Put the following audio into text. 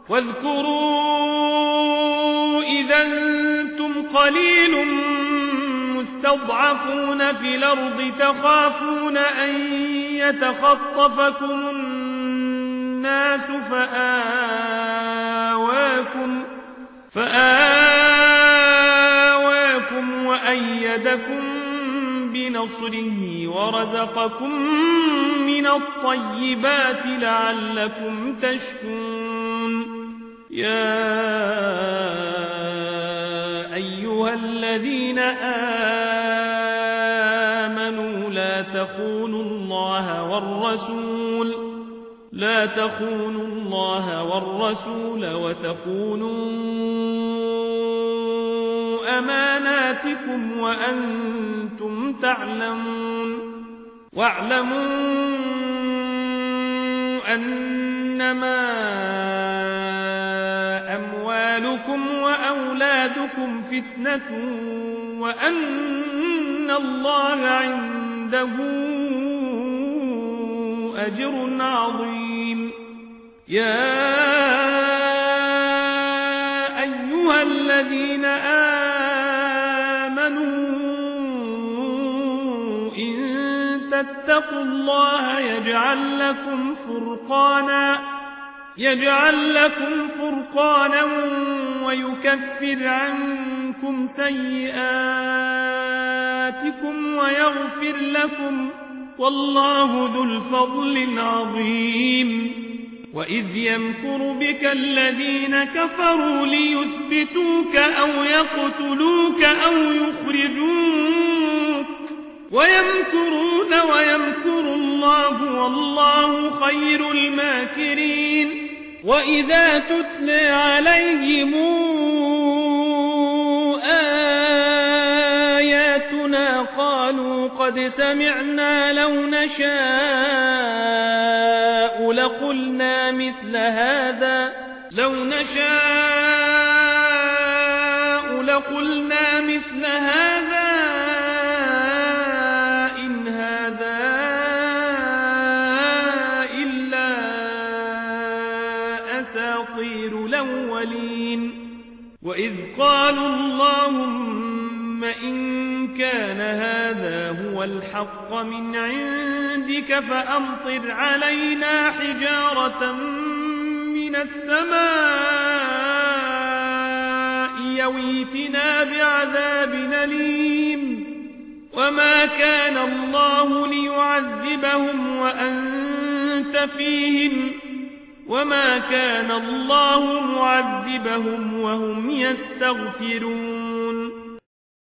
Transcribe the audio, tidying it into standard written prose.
واذكروا إذا أنتم قليل مستضعفون في الأرض تخافون أن يتخطفكم الناس فآواكم وأيدكم بنصره ورزقكم من الطيبات لعلكم تشكرون يا أيها الذين آمنوا لا تخونوا الله والرسول وتخونوا أماناتكم وأنتم تعلمون واعلموا أنما أموالكم وأولادكم فتنة وأن الله عنده أجر عظيم يا أيها الذين آمنوا إن تتقوا الله يجعل لكم فرقانا ويكفر عنكم سيئاتكم ويغفر لكم والله ذو الفضل العظيم وإذ يمكر بك الذين كفروا ليثبتوك أو يقتلوك أو يخرجوك ويمكرون ويمكر الله والله خير الماكرين وإذا تتلى عليهم آياتنا قالوا قد سمعنا لو نشاء لقلنا مثل هذا إن هذا إلا أساطير الأولين وإذ قالوا اللهم إن كان هذا هو الحق من عندك فأمطر علينا حجارة من السماء يويتنا بعذاب أليم وما كان الله ليعذبهم وأنت فيهم وما كان الله معذبهم وهم يستغفرون